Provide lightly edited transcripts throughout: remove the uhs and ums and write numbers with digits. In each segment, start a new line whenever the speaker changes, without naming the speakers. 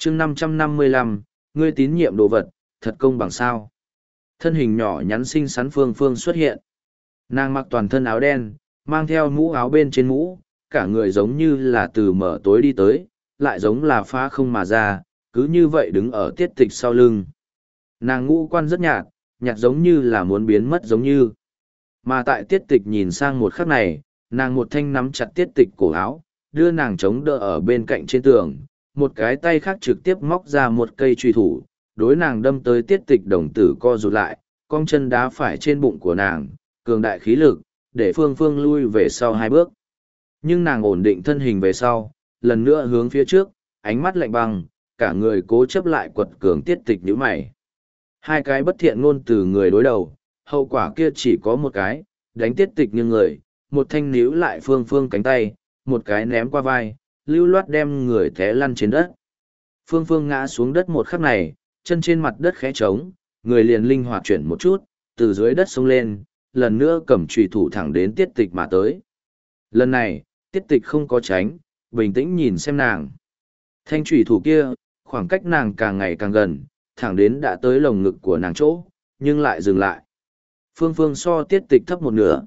chương 555, ngươi tín nhiệm đồ vật, thật công bằng sao. Thân hình nhỏ nhắn xinh xắn Phương Phương xuất hiện. Nàng mặc toàn thân áo đen, mang theo mũ áo bên trên mũ, cả người giống như là từ mở tối đi tới, lại giống là phá không mà ra, cứ như vậy đứng ở tiết tịch sau lưng. Nàng ngũ quan rất nhạt, nhạt giống như là muốn biến mất giống như. Mà tại tiết tịch nhìn sang một khắc này, nàng một thanh nắm chặt tiết tịch cổ áo, đưa nàng chống đỡ ở bên cạnh trên tường, một cái tay khác trực tiếp móc ra một cây truy thủ, đối nàng đâm tới tiết tịch đồng tử co rụt lại, cong chân đá phải trên bụng của nàng, cường đại khí lực, để Phương Phương lui về sau hai bước. Nhưng nàng ổn định thân hình về sau, lần nữa hướng phía trước, ánh mắt lạnh băng, cả người cố chấp lại quật cường tiết tịch nhíu mày. Hai cái bất thiện ngôn từ người đối đầu, hậu quả kia chỉ có một cái, đánh tiết tịch như người, một thanh níu lại Phương Phương cánh tay, một cái ném qua vai, lưu loát đem người té lăn trên đất. Phương Phương ngã xuống đất một khắc này, chân trên mặt đất khẽ trống, người liền linh hoạt chuyển một chút, từ dưới đất xông lên, lần nữa cầm chùy thủ thẳng đến tiết tịch mà tới. Lần này, tiết tịch không có tránh, bình tĩnh nhìn xem nàng. Thanh chùy thủ kia, khoảng cách nàng càng ngày càng gần, thẳng đến đã tới lồng ngực của nàng chỗ, nhưng lại dừng lại. Phương Phương so tiết tịch thấp một nửa,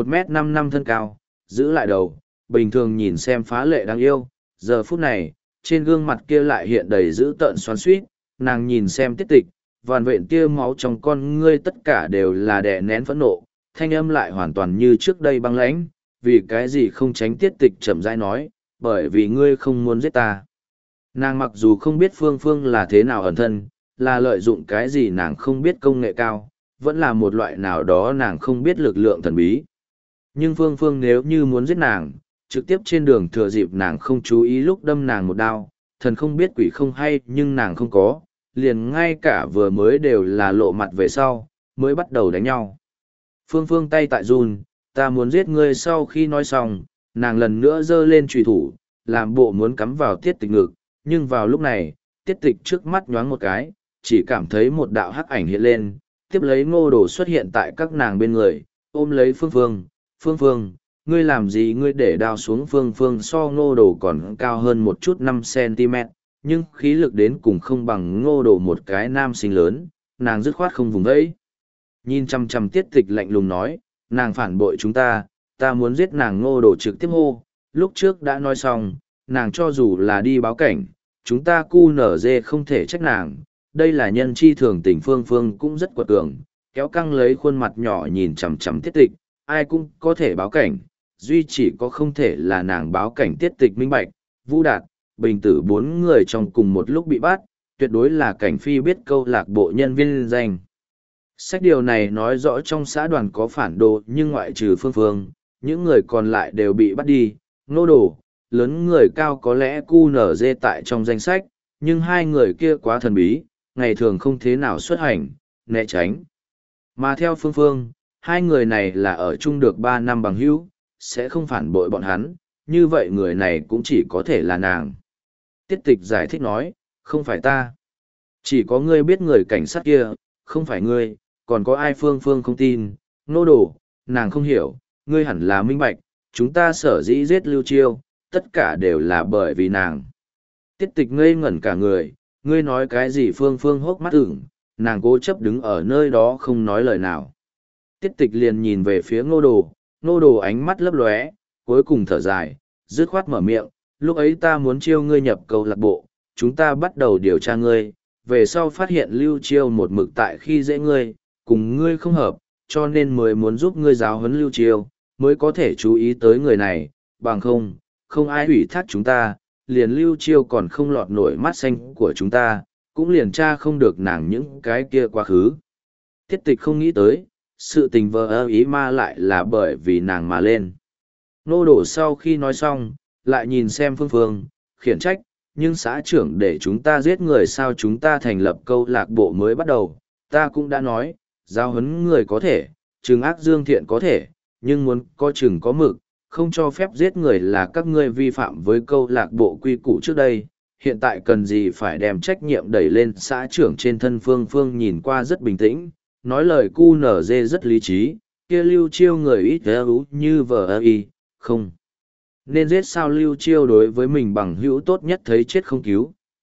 1m55 thân cao, giữ lại đầu, bình thường nhìn xem phá lệ đáng yêu. Giờ phút này, trên gương mặt kia lại hiện đầy dữ tợn xoắn xuýt, nàng nhìn xem tiết tịch, vằn vện tia máu trong con ngươi tất cả đều là đè nén phẫn nộ, thanh âm lại hoàn toàn như trước đây băng lãnh, vì cái gì không tránh tiết tịch chậm rãi nói, bởi vì ngươi không muốn giết ta. Nàng mặc dù không biết Phương Phương là thế nào ẩn thân, là lợi dụng cái gì nàng không biết công nghệ cao, vẫn là một loại nào đó nàng không biết lực lượng thần bí. Nhưng Phương Phương nếu như muốn giết nàng, trực tiếp trên đường thừa dịp nàng không chú ý lúc đâm nàng một đao, thần không biết quỷ không hay nhưng nàng không có, liền ngay cả vừa mới đều là lộ mặt về sau, mới bắt đầu đánh nhau. Phương Phương tay tại run, ta muốn giết ngươi. Sau khi nói xong, nàng lần nữa giơ lên chùy thủ, làm bộ muốn cắm vào tiết tịch ngực, nhưng vào lúc này, tiết tịch trước mắt nhoáng một cái, chỉ cảm thấy một đạo hắc ảnh hiện lên, tiếp lấy Ngô Đồ xuất hiện tại các nàng bên người, ôm lấy Phương Phương. Phương Phương, ngươi làm gì? Ngươi để đao xuống. Phương Phương so Ngô Đồ còn cao hơn một chút 5 cm, nhưng khí lực đến cùng không bằng Ngô Đồ một cái nam sinh lớn, nàng dứt khoát không vùng vẫy. Nhìn chăm chăm tiết tịch lạnh lùng nói, nàng phản bội chúng ta muốn giết nàng. Ngô Đồ trực tiếp hô, lúc trước đã nói xong, nàng cho dù là đi báo cảnh, chúng ta QNZ không thể trách nàng, đây là nhân chi thường tình. Phương Phương cũng rất quật cường, kéo căng lấy khuôn mặt nhỏ nhìn chằm chằm tiết tịch, ai cũng có thể báo cảnh, duy chỉ có không thể là nàng báo cảnh. Tiết tịch minh bạch, Vũ Đạt, Bình Tử bốn người trong cùng một lúc bị bắt, tuyệt đối là cảnh phi biết câu lạc bộ nhân viên danh sách. Điều này nói rõ trong xã đoàn có phản đồ, nhưng ngoại trừ Phương Phương, những người còn lại đều bị bắt đi. Ngô Đồ, lớn người cao có lẽ QNZ tại trong danh sách, nhưng hai người kia quá thần bí, ngày thường không thế nào xuất hành, né tránh. Mà theo Phương Phương, hai người này là ở chung được 3 năm bằng hữu, sẽ không phản bội bọn hắn, như vậy người này cũng chỉ có thể là nàng. Tiết tịch giải thích nói, không phải ta. Chỉ có ngươi biết người cảnh sát kia, không phải ngươi, còn có ai? Phương Phương không tin. Ngô Đồ, nàng không hiểu, ngươi hẳn là minh bạch, chúng ta sở dĩ giết Lưu Chiêu, tất cả đều là bởi vì nàng. Tiết tịch ngây ngẩn cả người, ngươi nói cái gì? Phương Phương hốc mắt ửng, nàng cố chấp đứng ở nơi đó không nói lời nào. Tiết tịch liền nhìn về phía Ngô Đồ, Ngô Đồ ánh mắt lấp lóe, cuối cùng thở dài, dứt khoát mở miệng, lúc ấy ta muốn chiêu ngươi nhập câu lạc bộ, chúng ta bắt đầu điều tra ngươi, về sau phát hiện Lưu Chiêu một mực tại khi dễ ngươi, cùng ngươi không hợp, cho nên mới muốn giúp ngươi giáo huấn Lưu Chiêu, mới có thể chú ý tới người này, bằng không ai ủy thác chúng ta, liền Lưu Chiêu còn không lọt nổi mắt xanh của chúng ta, cũng liền tra không được nàng những cái kia quá khứ. Tiết tịch không nghĩ tới, sự tình vờ ý ma lại là bởi vì nàng mà lên. Ngô Đồ sau khi nói xong, lại nhìn xem Phương Phương, khiển trách, nhưng xã trưởng để chúng ta giết người sao? Chúng ta thành lập câu lạc bộ mới bắt đầu, ta cũng đã nói, giáo huấn người có thể, trừng ác dương thiện có thể, nhưng muốn có chừng có mực, không cho phép giết người là các ngươi vi phạm với câu lạc bộ quy củ trước đây, hiện tại cần gì phải đem trách nhiệm đẩy lên xã trưởng trên thân? Phương Phương nhìn qua rất bình tĩnh, nói lời QNZ rất lý trí, kia Lưu Chiêu người ít như VI, không nên giết sao? Lưu Chiêu đối với mình bằng hữu tốt nhất thấy chết không cứu,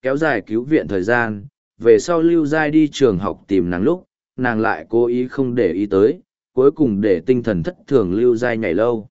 kéo dài cứu viện thời gian, về sau Lưu Giai đi trường học tìm nàng lúc, nàng lại cố ý không để ý tới, cuối cùng để tinh thần thất thường Lưu Giai nhảy lâu.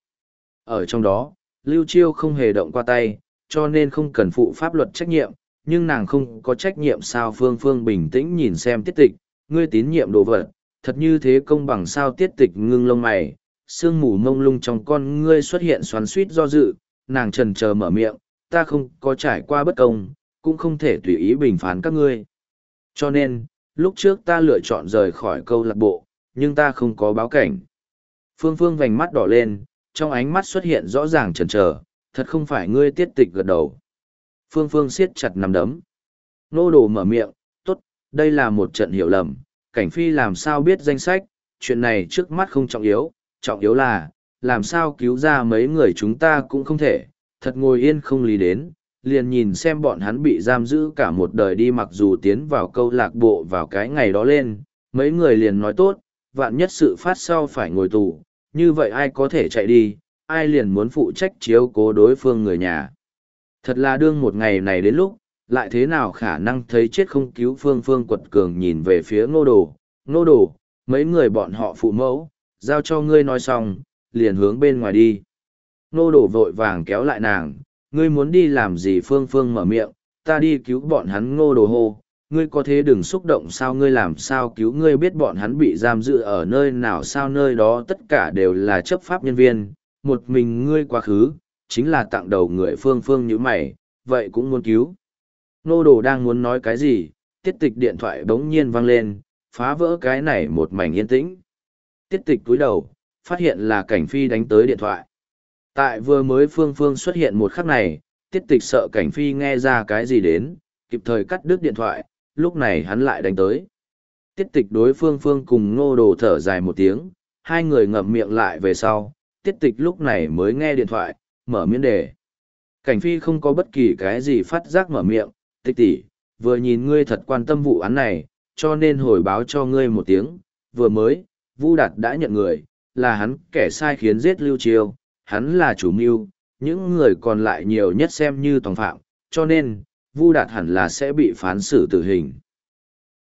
Ở trong đó, Lưu Chiêu không hề động qua tay, cho nên không cần phụ pháp luật trách nhiệm, nhưng nàng không có trách nhiệm sao. Phương Phương bình tĩnh nhìn xem Tiết Tịch, ngươi tín nhiệm đồ vật, thật như thế công bằng sao. Tiết Tịch ngưng lông mày, sương mù mông lung trong con ngươi xuất hiện xoắn xuýt do dự, nàng trần chờ mở miệng, ta không có trải qua bất công, cũng không thể tùy ý bình phán các ngươi. Cho nên, lúc trước ta lựa chọn rời khỏi câu lạc bộ, nhưng ta không có báo cảnh. Phương Phương vành mắt đỏ lên, trong ánh mắt xuất hiện rõ ràng chần chờ, thật không phải ngươi. Tiết Tịch gật đầu. Phương Phương siết chặt nắm đấm. Nô Đồ mở miệng, tốt, đây là một trận hiểu lầm, Cảnh Phi làm sao biết danh sách, chuyện này trước mắt không trọng yếu là, làm sao cứu ra mấy người chúng ta cũng không thể, thật ngồi yên không lý đến, liền nhìn xem bọn hắn bị giam giữ cả một đời đi. Mặc dù tiến vào câu lạc bộ vào cái ngày đó lên, mấy người liền nói tốt, vạn nhất sự phát sau phải ngồi tù, như vậy ai có thể chạy đi, ai liền muốn phụ trách chiếu cố đối phương người nhà. Thật là đương một ngày này đến lúc, lại thế nào khả năng thấy chết không cứu. Phương Phương quật cường nhìn về phía Ngô Đồ, Ngô Đồ, mấy người bọn họ phụ mẫu, giao cho ngươi nói xong, liền hướng bên ngoài đi. Ngô Đồ vội vàng kéo lại nàng, ngươi muốn đi làm gì? Phương Phương mở miệng, ta đi cứu bọn hắn. Ngô Đồ hô, ngươi có thế đừng xúc động sao, ngươi làm sao cứu? Ngươi biết bọn hắn bị giam giữ ở nơi nào sao? Nơi đó tất cả đều là chấp pháp nhân viên, một mình ngươi quá khứ, chính là tặng đầu người. Phương Phương như mày, vậy cũng muốn cứu. Ngô Đồ đang muốn nói cái gì, Tiết Tịch điện thoại bỗng nhiên vang lên, phá vỡ cái này một mảnh yên tĩnh. Tiết Tịch cúi đầu, phát hiện là Cảnh Phi đánh tới điện thoại. Tại vừa mới Phương Phương xuất hiện một khắc này, Tiết Tịch sợ Cảnh Phi nghe ra cái gì đến, kịp thời cắt đứt điện thoại, lúc này hắn lại đánh tới. Tiết Tịch đối Phương Phương cùng Ngô Đồ thở dài một tiếng, hai người ngậm miệng lại về sau, Tiết Tịch lúc này mới nghe điện thoại, mở miễn đề. Cảnh Phi không có bất kỳ cái gì phát giác mở miệng, Tịch tỷ, vừa nhìn ngươi thật quan tâm vụ án này, cho nên hồi báo cho ngươi một tiếng, vừa mới, Vu Đạt đã nhận người, là hắn kẻ sai khiến giết Lưu Chiêu, hắn là chủ mưu, những người còn lại nhiều nhất xem như tòng phạm, cho nên, Vu Đạt hẳn là sẽ bị phán xử tử hình.